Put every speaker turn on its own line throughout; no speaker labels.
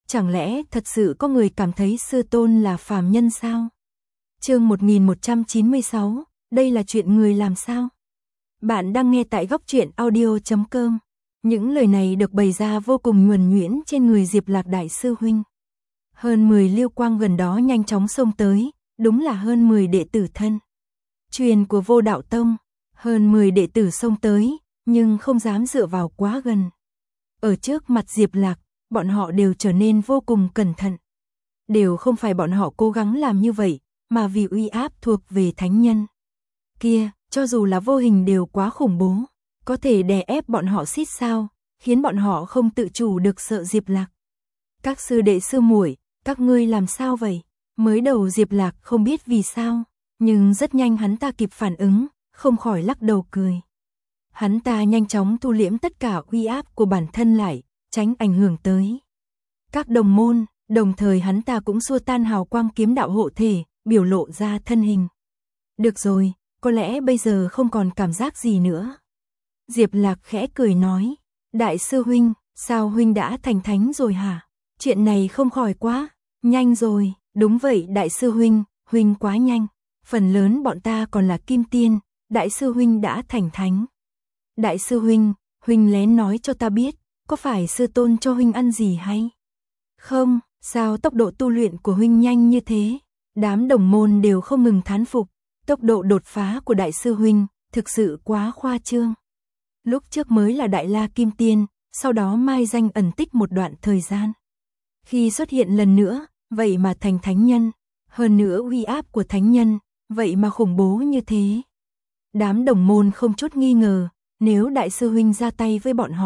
Chẳng lẽ thật sự có người cảm thấy sư tôn là phàm nhân sao? Chương 1196, đây là chuyện người làm sao? Bạn đang nghe tại góc truyện audio.com. Những lời này được bày ra vô cùng nhuần nhuyễn trên người Diệp Lạc đại sư huynh. Hơn 10 liêu quang gần đó nhanh chóng xông tới, đúng là hơn 10 đệ tử thân truyền của Vô Đạo Tông. Hơn 10 đệ tử xông tới, nhưng không dám dựa vào quá gần. Ở trước mặt Diệp Lạc, bọn họ đều trở nên vô cùng cẩn thận. Đều không phải bọn họ cố gắng làm như vậy, mà vì uy áp thuộc về thánh nhân kia, cho dù là vô hình đều quá khủng bố, có thể đè ép bọn họ xít sao, khiến bọn họ không tự chủ được sợ Diệp Lạc. Các sư đệ sư muội, các ngươi làm sao vậy? Mới đầu Diệp Lạc không biết vì sao, nhưng rất nhanh hắn ta kịp phản ứng, không khỏi lắc đầu cười. Hắn ta nhanh chóng thu liễm tất cả uy áp của bản thân lại, tránh ảnh hưởng tới các đồng môn, đồng thời hắn ta cũng xua tan hào quang kiếm đạo hộ thể, biểu lộ ra thân hình. Được rồi, có lẽ bây giờ không còn cảm giác gì nữa. Diệp Lạc khẽ cười nói, đại sư huynh, sao huynh đã thành thánh rồi hả? Chuyện này không khỏi quá nhanh rồi. Đúng vậy đại sư huynh, huynh quá nhanh. Phần lớn bọn ta còn là kim tiên, đại sư huynh đã thành thánh. Đại sư huynh, huynh lén nói cho ta biết, có phải sư tôn cho huynh ăn gì hay không? Sao tốc độ tu luyện của huynh nhanh như thế? Đám đồng môn đều không ngừng thán phục, tốc độ đột phá của đại sư huynh thực sự quá khoa trương. Lúc trước mới là đại la kim tiên, sau đó mai danh ẩn tích một đoạn thời gian. Khi xuất hiện lần nữa, vậy mà thành thánh nhân, hơn nữa uy áp của thánh nhân, vậy mà khủng bố như thế. Đám đồng môn không chút nghi ngờ, nếu đại sư huynh ra tay với bọn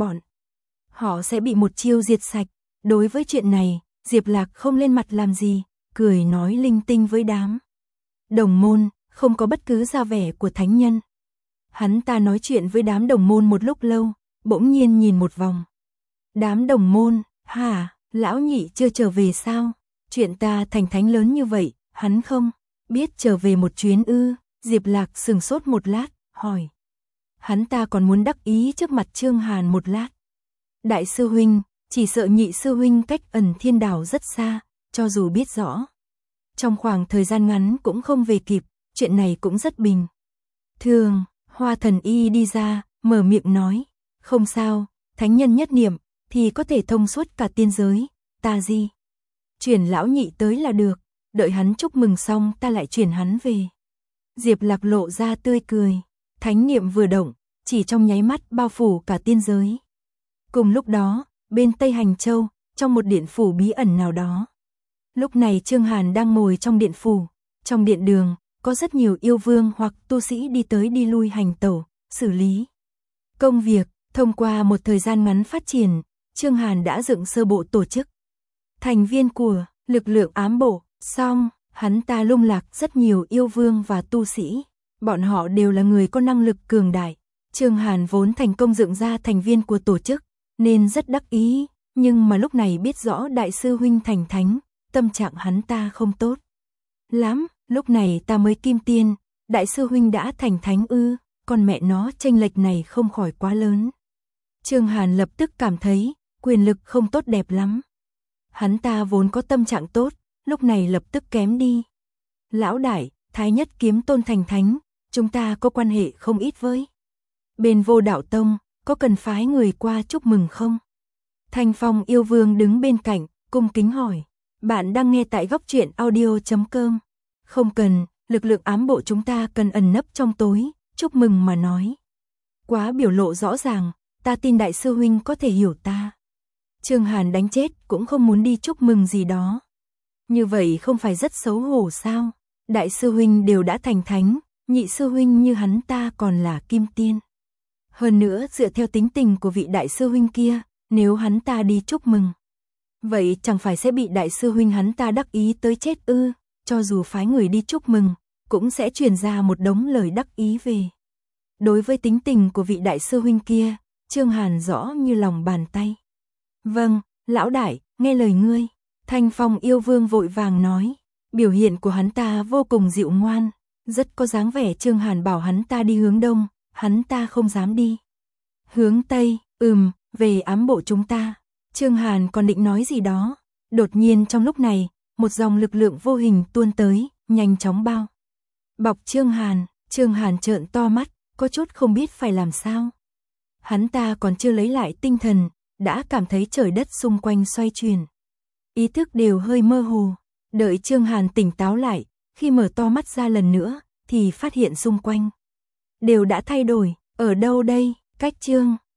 họ sẽ bị một chiêu diệt sạch. Đối với chuyện này, Diệp Lạc không lên mặt làm gì, cười nói linh tinh với đám đồng môn, không có bất cứ ra vẻ của thánh nhân. Hắn ta nói chuyện với đám đồng môn một lúc lâu, bỗng nhiên nhìn một vòng. Đám đồng môn, hả, lão nhị chưa trở về sao? Chuyện ta thành thánh lớn như vậy, hắn không biết trở về một chuyến ư? Diệp Lạc sừng sốt một lát, hỏi. Hắn ta còn muốn đắc ý trước mặt Trương Hàn một lát. Đại sư huynh, chỉ sợ nhị sư huynh cách Ẩn Thiên Đảo rất xa, cho dù biết rõ. Trong khoảng thời gian ngắn cũng không về kịp, chuyện này cũng rất bình thường. Hoa Thần Y đi ra, mở miệng nói, không sao, thánh nhân nhất niệm, thì có thể thông suốt cả tiên giới, ta gì? Chuyển lão nhị tới là được, đợi hắn chúc mừng xong ta lại chuyển hắn về. Diệp Lạc lộ ra tươi cười, thánh niệm vừa động, chỉ trong nháy mắt bao phủ cả tiên giới. Cùng lúc đó, bên Tây Hành Châu, trong một điện phủ bí ẩn nào đó. Lúc này Trương Hàn đang ngồi trong điện phủ, trong điện đường, có rất nhiều yêu vương hoặc tu sĩ đi tới đi lui hành tẩu, xử lý công việc. Thông qua một thời gian ngắn phát triển, Trương Hàn đã dựng sơ bộ tổ chức thành viên của lực lượng ám bộ, xong, hắn ta lung lạc rất nhiều yêu vương và tu sĩ. Bọn họ đều là người có năng lực cường đại. Trương Hàn vốn thành công dựng ra thành viên của tổ chức, nên rất đắc ý, nhưng mà lúc này biết rõ đại sư huynh thành thánh, tâm trạng hắn ta không tốt lắm. Lúc này ta mới kim tiên, đại sư huynh đã thành thánh ư? Con mẹ nó, chênh lệch này không khỏi quá lớn. Trương Hàn lập tức cảm thấy quyền lực không tốt đẹp lắm. Hắn ta vốn có tâm trạng tốt, lúc này lập tức kém đi. Lão đại, Thái Nhất Kiếm Tôn thành thánh, chúng ta có quan hệ không ít với bên Vô Đạo Tông, có cần phái người qua chúc mừng không? Thanh Phong yêu vương đứng bên cạnh, cung kính hỏi. Bạn đang nghe tại góc truyện audio.com. Không cần, lực lượng ám bộ chúng ta cần ẩn nấp trong tối, chúc mừng mà nói. Quá biểu lộ rõ ràng, ta tin đại sư huynh có thể hiểu ta. Trương Hàn đánh chết cũng không muốn đi chúc mừng gì đó. Như vậy không phải rất xấu hổ sao? Đại sư huynh đều đã thành thánh, nhị sư huynh như hắn ta còn là kim tiên. Hơn nữa dựa theo tính tình của vị đại sư huynh kia, nếu hắn ta đi chúc mừng, vậy chẳng phải sẽ bị đại sư huynh hắn ta đắc ý tới chết ư? Cho dù phái người đi chúc mừng, cũng sẽ truyền ra một đống lời đắc ý về. Đối với tính tình của vị đại sư huynh kia, Trương Hàn rõ như lòng bàn tay. Vâng, lão đại, nghe lời ngươi. Thanh Phong yêu vương vội vàng nói. Biểu hiện của hắn ta vô cùng dịu ngoan, rất có dáng vẻ. Trương Hàn bảo hắn ta đi hướng đông, hắn ta không dám đi hướng tây. Về ám bộ chúng ta. Trương Hàn còn định nói gì đó, đột nhiên trong lúc này, một dòng lực lượng vô hình tuôn tới, nhanh chóng bao bọc Trương Hàn trợn to mắt, có chút không biết phải làm sao. Hắn ta còn chưa lấy lại tinh thần, đã cảm thấy trời đất xung quanh xoay chuyển. Ý thức đều hơi mơ hồ, đợi Trương Hàn tỉnh táo lại, khi mở to mắt ra lần nữa, thì phát hiện xung quanh đều đã thay đổi, ở đâu đây, cách Trương